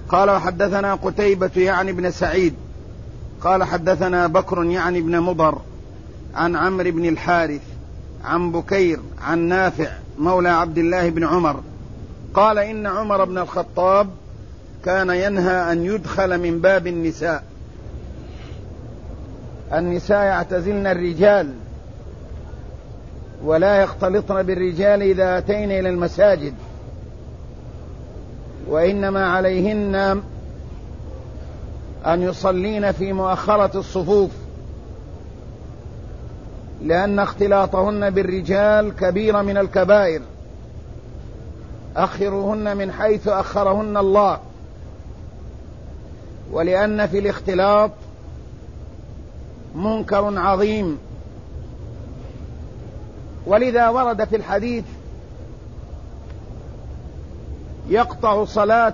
قال وحدثنا قتيبة يعني بن سعيد قال حدثنا بكر يعني بن مضر عن عمرو بن الحارث عن بكير عن نافع مولى عبد الله بن عمر قال إن عمر بن الخطاب كان ينهى أن يدخل من باب النساء يعتزلن الرجال ولا يختلطن بالرجال إذا أتين إلى المساجد، وإنما عليهن أن يصلين في مؤخرة الصفوف، لأن اختلاطهن بالرجال كبيرة من الكبائر، أخروهن من حيث أخرهن الله، ولأن في الاختلاط منكر عظيم. ولذا ورد في الحديث يقطع صلاة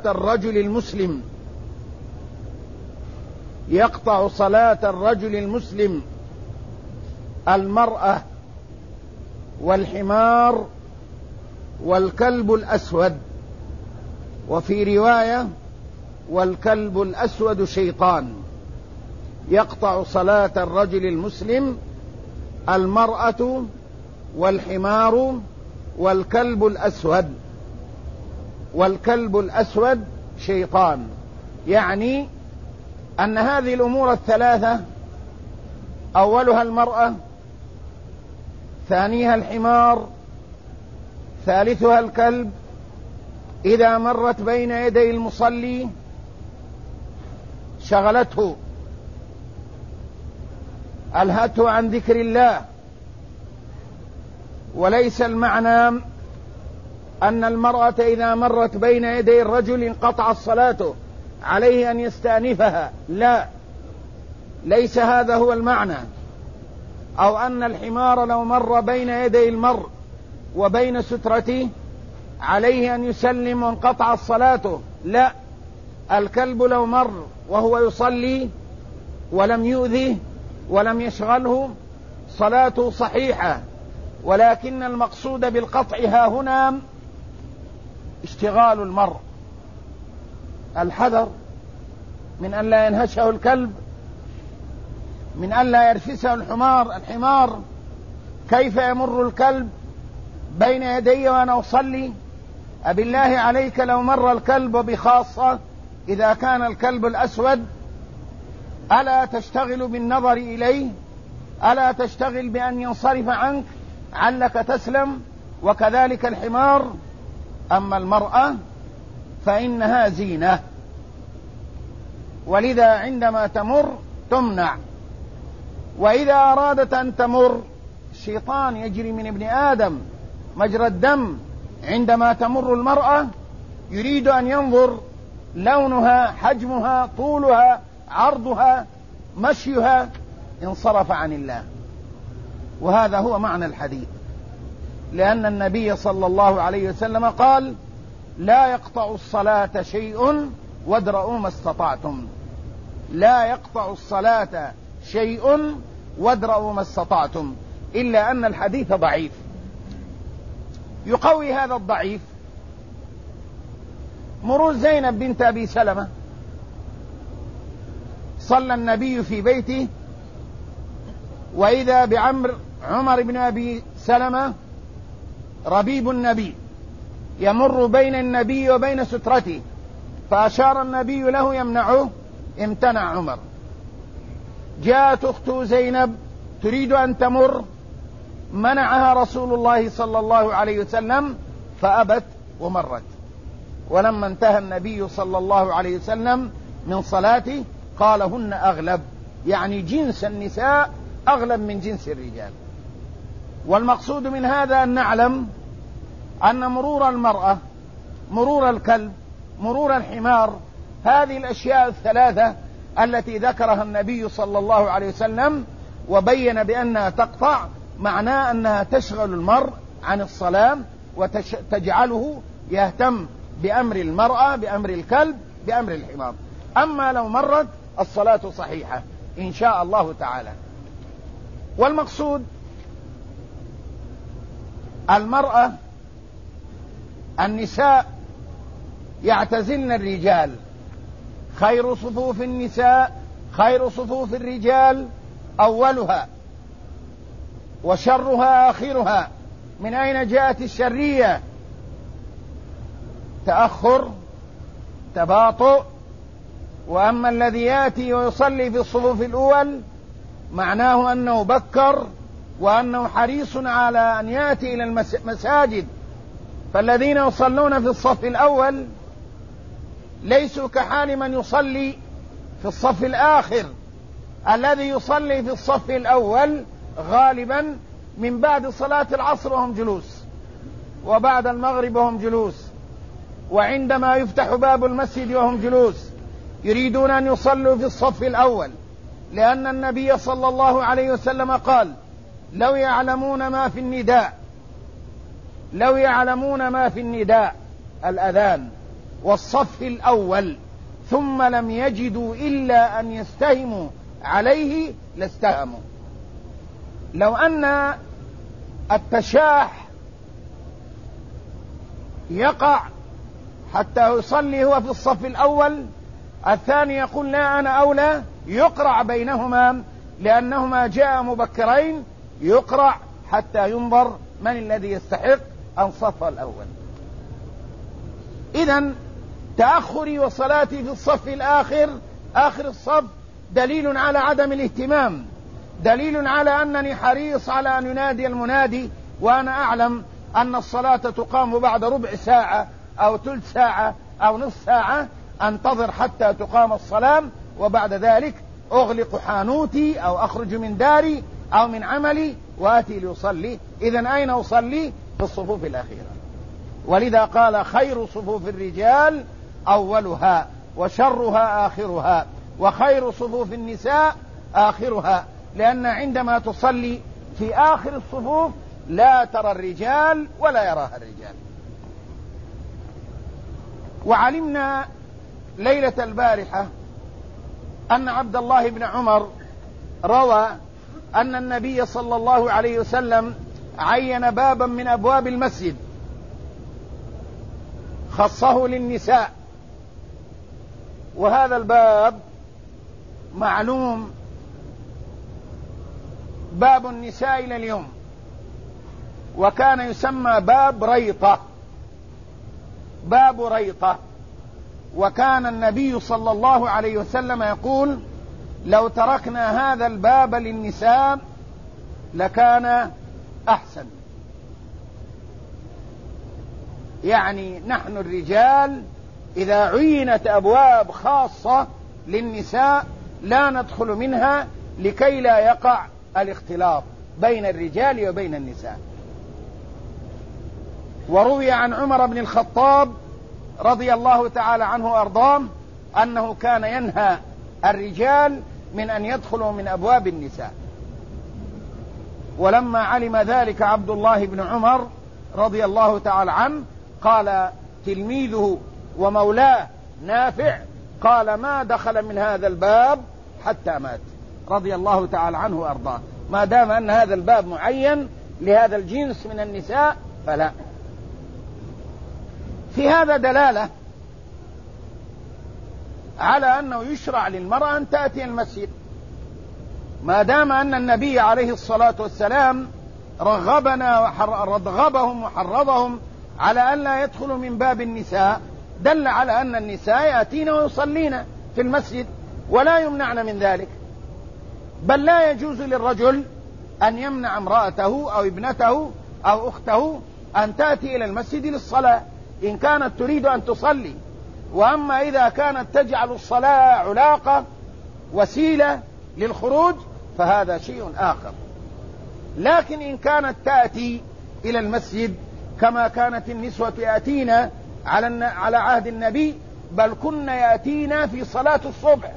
الرجل المسلم المرأة والحمار والكلب الأسود، وفي رواية والكلب الأسود شيطان. يقطع صلاة الرجل المسلم المرأة والحمار والكلب الأسود، والكلب الأسود شيطان، يعني أن هذه الأمور الثلاثة أولها المرأة، ثانيها الحمار، ثالثها الكلب، إذا مرت بين يدي المصلي شغلته، ألهته عن ذكر الله. وليس المعنى أن المرأة إذا مرت بين يدي الرجل انقطعت صلاته، عليه أن يستأنفها، لا، ليس هذا هو المعنى. أو أن الحمار لو مر بين يدي المرء وبين سترته عليه أن يسلم وانقطعت صلاته، لا، الكلب لو مر وهو يصلي ولم يؤذه ولم يشغله صلاته صحيحة، ولكن المقصود بالقطع ها هنا اشتغال المرء، الحذر من أن لا ينهشه الكلب، من أن لا يرفسه الحمار كيف يمر الكلب بين يدي وأنا أصلي؟ أبالله عليك لو مر الكلب، وبخاصة إذا كان الكلب الأسود، ألا تشتغل بالنظر إليه؟ ألا تشتغل بأن ينصرف عنك علك تسلم؟ وكذلك الحمار. أما المرأة فإنها زينة، ولذا عندما تمر تمنع، وإذا أرادت أن تمر، الشيطان يجري من ابن آدم مجرى الدم، عندما تمر المرأة يريد أن ينظر لونها، حجمها، طولها، عرضها، مشيها، انصرف عن الله. وهذا هو معنى الحديث، لأن النبي صلى الله عليه وسلم قال: لا يقطع الصلاة شيء وادرؤوا ما استطعتم. لا يقطع الصلاة شيء وادرؤوا ما استطعتم، إلا أن الحديث ضعيف. يقوي هذا الضعيف مرور زينب بنت أبي سلمة، صلى النبي في بيته، وإذا عمر بن أبي سلمة ربيب النبي يمر بين النبي وبين سترته، فأشار النبي له يمنعه، امتنع عمر. جاءت أخته زينب تريد أن تمر، منعها رسول الله صلى الله عليه وسلم فأبت ومرت. ولما انتهى النبي صلى الله عليه وسلم من صلاته قال: هن أغلب، يعني جنس النساء أغلب من جنس الرجال. والمقصود من هذا أن نعلم أن مرور المرأة، مرور الكلب، مرور الحمار، هذه الأشياء الثلاثة التي ذكرها النبي صلى الله عليه وسلم وبين بأنها تقطع، معناه أنها تشغل المرء عن الصلاة وتجعله يهتم بأمر المرأة، بأمر الكلب، بأمر الحمار. أما لو مرت الصلاة صحيحة إن شاء الله تعالى. والمقصود المرأة، النساء يعتزلن الرجال خير صفوف النساء خير صفوف الرجال أولها وشرها آخرها. من أين جاءت الشرية؟ تأخر، تباطؤ. وأما الذي يأتي ويصلي في الصفوف الأول معناه أنه بكر وأنه حريص على أن يأتي إلى المساجد. فالذين يصلون في الصف الأول ليسوا كحال من يصلي في الصف الآخر. الذي يصلي في الصف الأول غالبا من بعد صلاة العصر وهم جلوس، وبعد المغرب وهم جلوس، وعندما يفتح باب المسجد وهم جلوس، يريدون أن يصلوا في الصف الأول، لأن النبي صلى الله عليه وسلم قال: لو يعلمون ما في النداء، لو يعلمون ما في النداء الأذان والصف الأول ثم لم يجدوا إلا أن يستهموا عليه لاستهموا. لو أن التشاح يقع حتى يصلي هو في الصف الأول، الثاني يقول: لا أنا أولى، يقرع بينهما لأنهما جاء مبكرين، يقرع حتى ينظر من الذي يستحق الصف الأول. إذن تأخري وصلاتي في الصف الآخر، آخر الصف، دليل على عدم الاهتمام، دليل على أنني حريص على أن ينادي المنادي، وأنا أعلم أن الصلاة تقام بعد ربع ساعة أو ثلث ساعة أو نصف ساعة، أنتظر حتى تقام الصلاة، وبعد ذلك أغلق حانوتي أو أخرج من داري أو من عملي وآتي لأصلي. إذن أين أصلي؟ في الصفوف الأخيرة. ولذا قال: خير صفوف الرجال أولها وشرها آخرها وخير صفوف النساء آخرها، لأن عندما تصلي في آخر الصفوف لا ترى الرجال ولا يراها الرجال. وعلمنا ليلة البارحة أن عبد الله بن عمر روى أن النبي صلى الله عليه وسلم عين بابا من أبواب المسجد خصه للنساء، وهذا الباب معلوم باب النساء إلى اليوم، وكان يسمى باب ريطة، باب ريطة. وكان النبي صلى الله عليه وسلم يقول: لو تركنا هذا الباب للنساء لكان أحسن. يعني نحن الرجال إذا عينت أبواب خاصة للنساء لا ندخل منها لكي لا يقع الاختلاط بين الرجال وبين النساء. وروي عن عمر بن الخطاب رضي الله تعالى عنه وأرضاه أنه كان ينهى الرجال من أن يدخلوا من أبواب النساء. ولما علم ذلك عبد الله بن عمر رضي الله تعالى عنه قال تلميذه ومولاه نافع قال: ما دخل من هذا الباب حتى مات، رضي الله تعالى عنه وأرضاه. ما دام أن هذا الباب معين لهذا الجنس من النساء فلا. في هذا دلالة على أنه يشرع للمرأة أن تأتي المسجد، ما دام أن النبي عليه الصلاة والسلام رغبهم وحرضهم على أن لا يدخلوا من باب النساء، دل على أن النساء يأتين ويصلين في المسجد ولا يمنعن من ذلك. بل لا يجوز للرجل أن يمنع امرأته أو ابنته أو أخته أن تأتي إلى المسجد للصلاة إن كانت تريد أن تصلي. وأما إذا كانت تجعل الصلاة علاقة وسيلة للخروج فهذا شيء آخر. لكن إن كانت تأتي إلى المسجد كما كانت النسوة يأتين على عهد النبي، بل كن يأتين في صلاة الصبح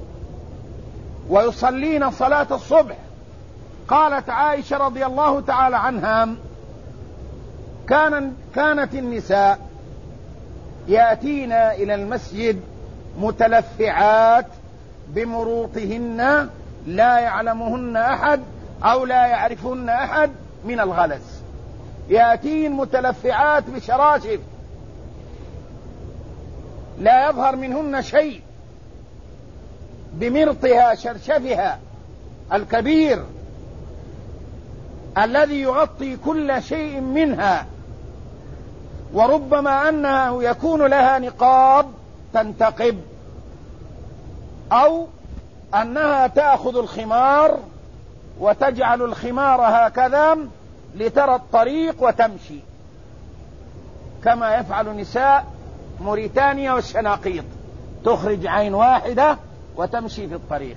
ويصلين صلاة الصبح. قالت عائشة رضي الله تعالى عنها: كانت النساء يأتين إلى المسجد متلفعات بمروطهن لا يعلمهن أحد أو لا يعرفهن أحد من الغلس. يأتين متلفعات بشراشف لا يظهر منهن شيء، بمرطها شرشفها الكبير الذي يغطي كل شيء منها، وربما أنه يكون لها نقاب تنتقب، أو أنها تأخذ الخمار وتجعل الخمار هكذا لترى الطريق وتمشي، كما يفعل نساء موريتانيا والشناقيط، تخرج عين واحدة وتمشي في الطريق.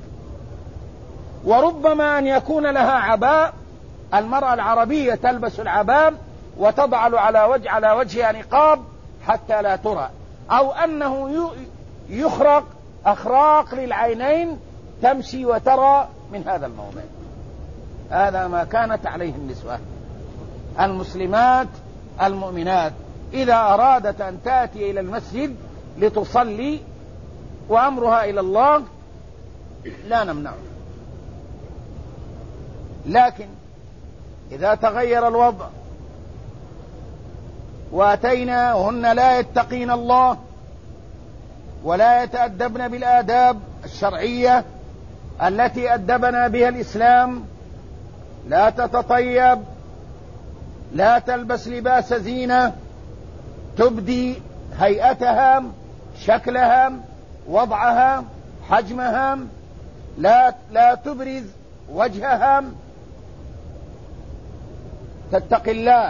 وربما أن يكون لها عباء، المرأة العربية تلبس العباء وتضع على وجهها نقاب حتى لا ترى، أو أنه يخرق أخراق للعينين تمشي وترى من هذا الموضع. هذا ما كانت عليه النسوة المسلمات المؤمنات إذا أرادت أن تأتي إلى المسجد لتصلي وأمرها إلى الله لا نمنع. لكن إذا تغير الوضع وأتينا وهن لا يتقين الله ولا يتأدبن بالآداب الشرعية التي أدبنا بها الإسلام، لا تتطيب، لا تلبس لباس زينة تبدي هيئتها، شكلها، وضعها، حجمها، لا تبرز وجهها، تتقي الله،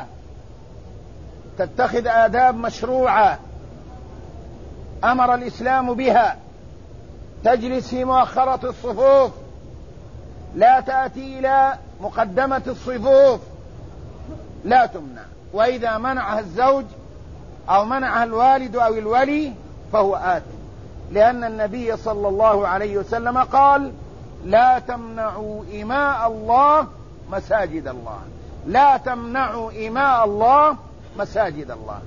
تتخذ آداب مشروعة أمر الإسلام بها، تجلس في مؤخرة الصفوف، لا تأتي إلى مقدمة الصفوف، لا تمنع. وإذا منعها الزوج أو منعها الوالد أو الولي فهو آثم، لأن النبي صلى الله عليه وسلم قال: لا تمنعوا إماء الله مساجد الله، لا تمنعوا إماء الله مساجد الله.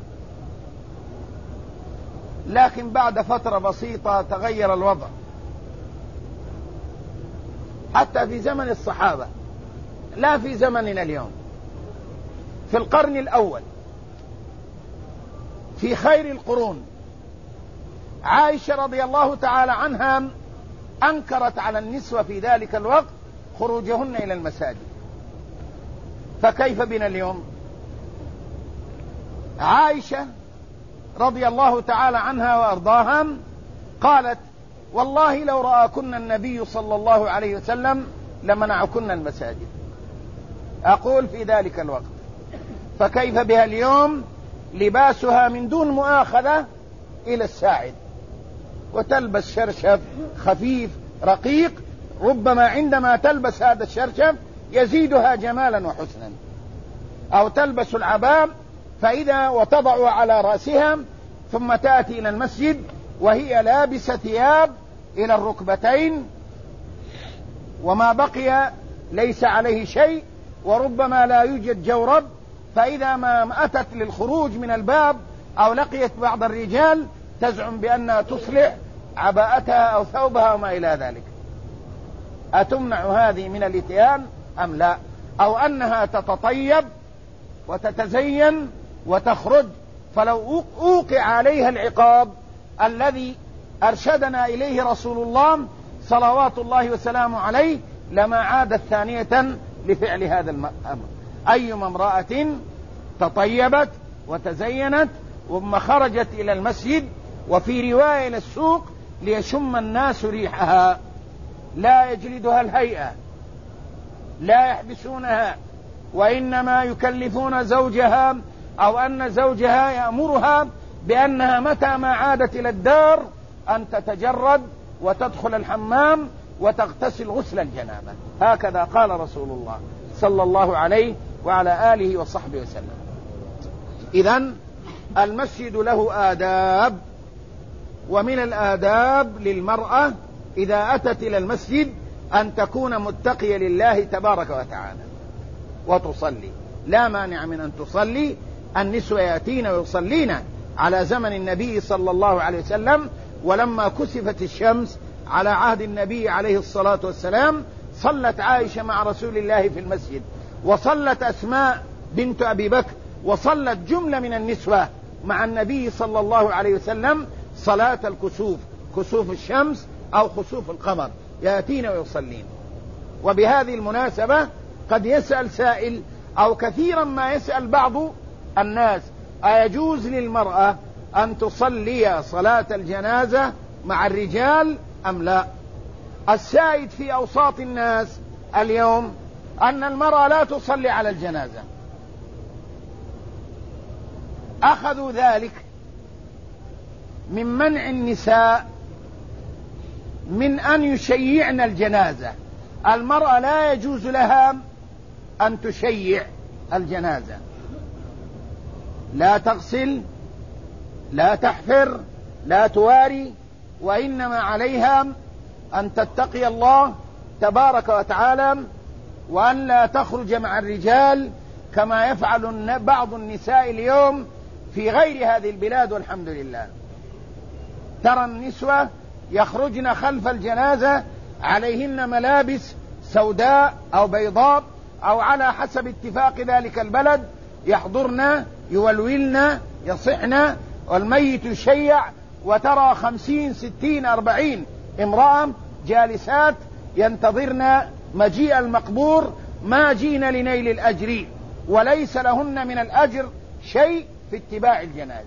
لكن بعد فترة بسيطة تغير الوضع، حتى في زمن الصحابة، لا في زمننا اليوم. في القرن الأول، في خير القرون، عائشة رضي الله تعالى عنها أنكرت على النسوة في ذلك الوقت خروجهن إلى المساجد، فكيف بنا اليوم؟ عائشة رضي الله تعالى عنها وأرضاها قالت: والله لو رآكن النبي صلى الله عليه وسلم لمنعكن المساجد. أقول في ذلك الوقت، فكيف بها اليوم؟ لباسها من دون مؤاخذة إلى الساعد، وتلبس شرشف خفيف رقيق، ربما عندما تلبس هذا الشرشف يزيدها جمالا وحسنا. أو تلبس العباء فإذا وتضع على رأسها، ثم تأتي إلى المسجد وهي لابسة ثياب إلى الركبتين وما بقي ليس عليه شيء، وربما لا يوجد جورب، فإذا ما أتت للخروج من الباب أو لقيت بعض الرجال تزعم بأنها تصلح عباءتها أو ثوبها وما إلى ذلك. أتمنع هذه من الإتيان أم لا؟ أو أنها تتطيب وتتزين وتخرج، فلو أوقع عليها العقاب الذي أرشدنا إليه رسول الله صلوات الله وسلامه عليه لما عادت ثانية لفعل هذا الأمر. أيما امرأة تطيبت وتزينت وما خرجت إلى المسجد وفي رواية إلى السوق ليشم الناس ريحها، لا يجلدها الهيئة، لا يحبسونها، وإنما يكلفون زوجها أو أن زوجها يأمرها بأنها متى ما عادت إلى الدار أن تتجرد وتدخل الحمام وتغتسل غسل الجنابة. هكذا قال رسول الله صلى الله عليه وعلى آله وصحبه وسلم. إذن المسجد له آداب، ومن الآداب للمرأة إذا أتت إلى المسجد أن تكون متقية لله تبارك وتعالى وتصلي. لا مانع من أن تصلي، النسوة يأتين ويصلين على زمن النبي صلى الله عليه وسلم، ولما كسفت الشمس على عهد النبي عليه الصلاة والسلام صلت عائشة مع رسول الله في المسجد، وصلت أسماء بنت أبي بكر، وصلت جملة من النسوة مع النبي صلى الله عليه وسلم صلاة الكسوف، كسوف الشمس أو خسوف القمر يأتين ويصلين. وبهذه المناسبة قد يسأل سائل أو كثيرا ما يسأل بعض الناس: أيجوز للمرأة أن تصلي صلاة الجنازة مع الرجال أم لا؟ السائد في أوساط الناس اليوم أن المرأة لا تصلي على الجنازة. أخذوا ذلك من منع النساء من أن يشيعن الجنازة. المرأة لا يجوز لها أن تشيع الجنازة، لا تغسل، لا تحفر، لا تواري، وإنما عليها أن تتقي الله تبارك وتعالى وأن لا تخرج مع الرجال كما يفعل بعض النساء اليوم في غير هذه البلاد. والحمد لله ترى النسوة يخرجن خلف الجنازة عليهن ملابس سوداء أو بيضاء أو على حسب اتفاق ذلك البلد، يحضرن يولولن يصحن والميت يشيع، وترى 50 60 40 امرأة جالسات ينتظرن مجيء المقبور، ما جين لنيل الأجر وليس لهن من الأجر شيء في اتباع الجنازة.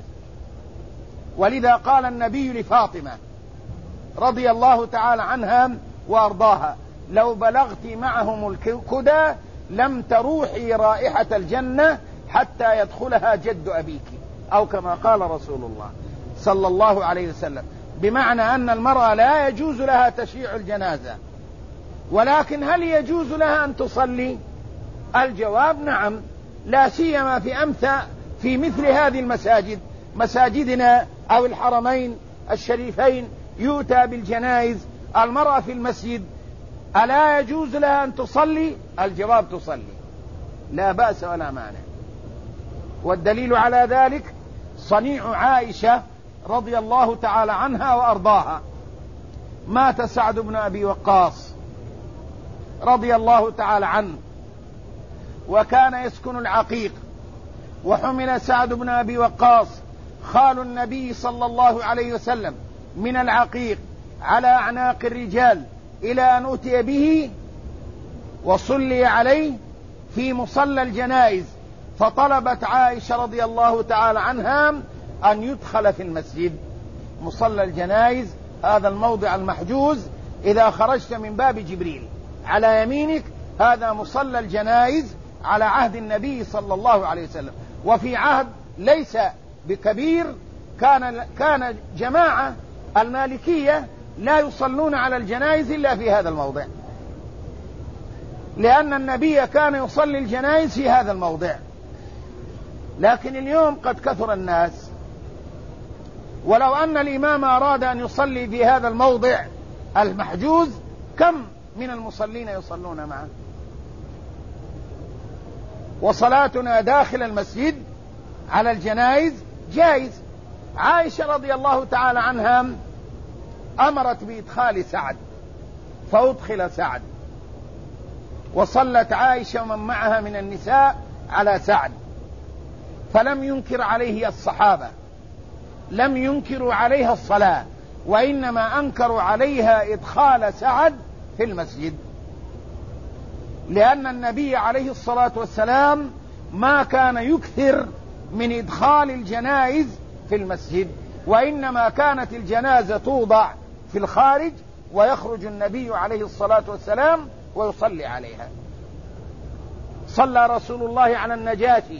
ولذا قال النبي لفاطمة رضي الله تعالى عنها وأرضاها: لو بلغت معهم الكدى لم تروحي رائحة الجنة حتى يدخلها جد أبيك، أو كما قال رسول الله صلى الله عليه وسلم. بمعنى أن المرأة لا يجوز لها تشييع الجنازة، ولكن هل يجوز لها أن تصلي؟ الجواب نعم، لا سيما في مثل هذه المساجد، مساجدنا أو الحرمين الشريفين، يؤتى بالجنائز، المرأة في المسجد، ألا يجوز لها أن تصلي؟ الجواب تصلي، لا بأس ولا مانع. والدليل على ذلك صنيع عائشة رضي الله تعالى عنها وأرضاها. مات سعد بن أبي وقاص رضي الله تعالى عنه، وكان يسكن العقيق، وحمل سعد بن أبي وقاص خال النبي صلى الله عليه وسلم من العقيق على أعناق الرجال إلى أن أتي به وصلي عليه في مصلى الجنائز، فطلبت عائشة رضي الله تعالى عنها أن يدخل في المسجد. مصلى الجنائز هذا الموضع المحجوز، إذا خرجت من باب جبريل على يمينك هذا مصلى الجنائز على عهد النبي صلى الله عليه وسلم. وفي عهد ليس بكبير كان جماعة المالكية لا يصلون على الجنائز إلا في هذا الموضع، لأن النبي كان يصلي الجنائز في هذا الموضع. لكن اليوم قد كثر الناس، ولو أن الإمام أراد أن يصلي في هذا الموضع المحجوز كم من المصلين يصلون معه؟ وصلاتنا داخل المسجد على الجنائز جائز. عائشة رضي الله تعالى عنها أمرت بإدخال سعد، فأدخل سعد، وصلت عائشة ومن معها من النساء على سعد، فلم ينكر عليه الصحابة، لم ينكروا عليها الصلاة، وإنما أنكروا عليها إدخال سعد في المسجد، لأن النبي عليه الصلاة والسلام ما كان يكثر من إدخال الجنائز في المسجد، وإنما كانت الجنازة توضع في الخارج ويخرج النبي عليه الصلاة والسلام ويصلي عليها. صلى رسول الله على النجاشي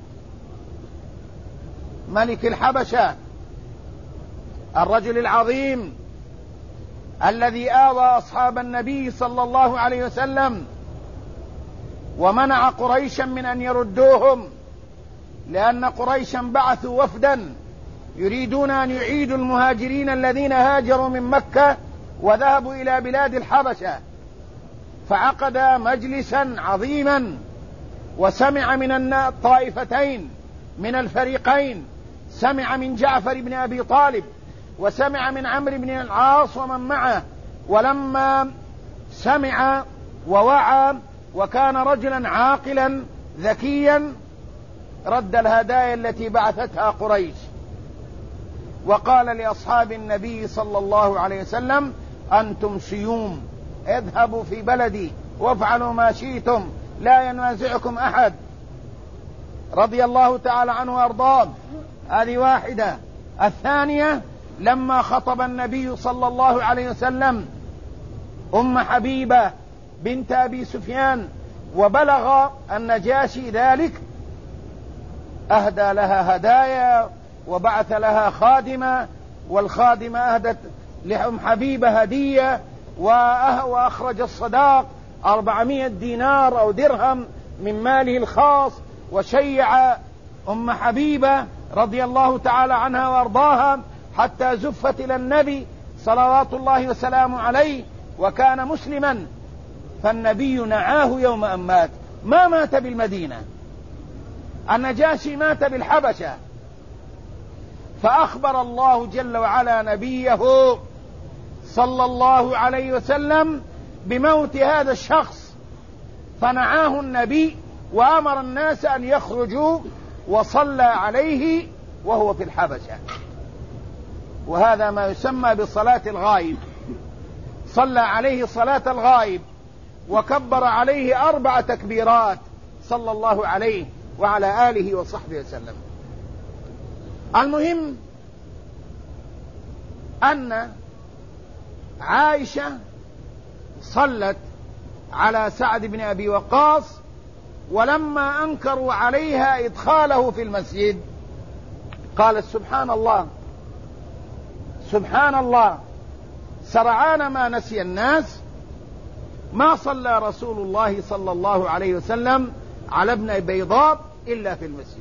ملك الحبشة الرجل العظيم الذي آوى أصحاب النبي صلى الله عليه وسلم ومنع قريشا من أن يردوهم، لأن قريشا بعثوا وفدا يريدون أن يعيدوا المهاجرين الذين هاجروا من مكة وذهبوا إلى بلاد الحبشة، فعقد مجلسا عظيما وسمع من الطائفتين من الفريقين، سمع من جعفر بن أبي طالب وسمع من عمرو بن العاص ومن معه، ولما سمع ووعى وكان رجلا عاقلا ذكيا رد الهدايا التي بعثتها قريش، وقال لأصحاب النبي صلى الله عليه وسلم: أنتم سيوم، اذهبوا في بلدي وافعلوا ما شئتم لا ينازعكم أحد. رضي الله تعالى عنه وأرضاه. هذه واحدة. الثانية لما خطب النبي صلى الله عليه وسلم أم حبيبة بنت أبي سفيان وبلغ النجاشي ذلك، أهدى لها هدايا وبعث لها خادمة، والخادمة أهدت لأم حبيبة هدية، وأخرج الصداق 400 دينار أو درهم من ماله الخاص، وشيع أم حبيبة رضي الله تعالى عنها وارضاها حتى زفت إلى النبي صلوات الله وسلامه عليه، وكان مسلما. فالنبي نعاه يوم أن مات، ما مات بالمدينة، النجاشي مات بالحبشة. فأخبر الله جل وعلا نبيه صلى الله عليه وسلم بموت هذا الشخص، فنعاه النبي وأمر الناس أن يخرجوا، وصلى عليه وهو في الحبشة. وهذا ما يسمى بصلاة الغائب. صلى عليه صلاة الغائب وكبر عليه 4 تكبيرات صلى الله عليه وعلى آله وصحبه وسلم. المهم أن عائشة صلت على سعد بن أبي وقاص، ولما أنكروا عليها إدخاله في المسجد قالت سبحان الله سبحان الله، سرعان ما نسي الناس ما صلى رسول الله صلى الله عليه وسلم على ابن بيضاء إلا في المسجد.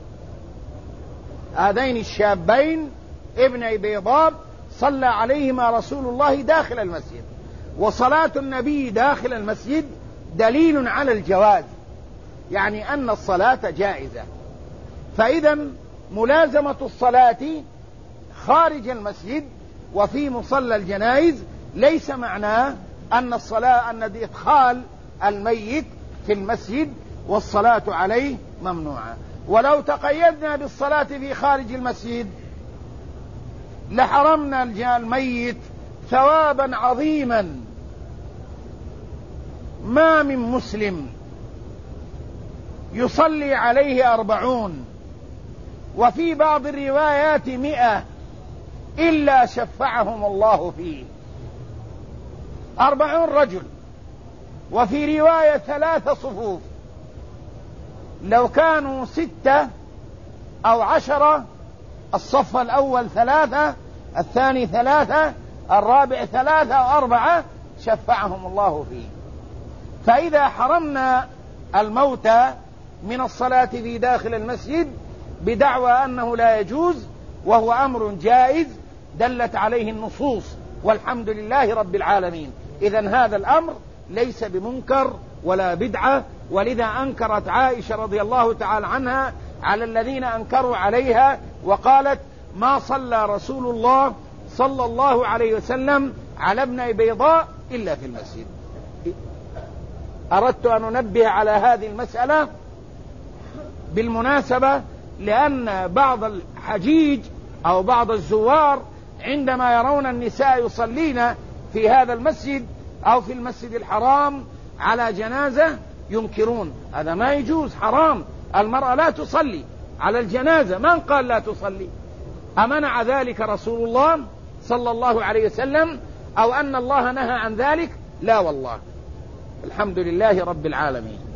هذين الشابين ابن بيضاء صلى عليهما رسول الله داخل المسجد، وصلاة النبي داخل المسجد دليل على الجواز، يعني أن الصلاة جائزة. فإذا ملازمة الصلاة خارج المسجد وفي مصلى الجنائز ليس معناه أن الصلاة أن إدخال الميت في المسجد والصلاة عليه ممنوعة. ولو تقيدنا بالصلاة في خارج المسجد لحرمنا الميت ثوابا عظيما. ما من مسلم يصلي عليه 40 وفي بعض الروايات 100 إلا شفعهم الله فيه. 40 رجل، وفي رواية 3 صفوف، لو كانوا 6 أو 10 الصف الأول 3 الثاني 3 الرابع 3 أو 4 شفعهم الله فيه. فإذا حرمنا الموتى من الصلاة في داخل المسجد بدعوى أنه لا يجوز وهو أمر جائز دلت عليه النصوص والحمد لله رب العالمين، إذن هذا الأمر ليس بمنكر ولا بدعة. ولذا أنكرت عائشة رضي الله تعالى عنها على الذين أنكروا عليها وقالت ما صلى رسول الله صلى الله عليه وسلم على ابن بيضاء إلا في المسجد. أردت أن أنبه على هذه المسألة بالمناسبة، لأن بعض الحجيج أو بعض الزوار عندما يرون النساء يصلين في هذا المسجد أو في المسجد الحرام على جنازة ينكرون. هذا ما يجوز، حرام. المرأة لا تصلي على الجنازة، من قال لا تصلي؟ أمنع ذلك رسول الله صلى الله عليه وسلم أو أن الله نهى عن ذلك؟ لا والله. الحمد لله رب العالمين.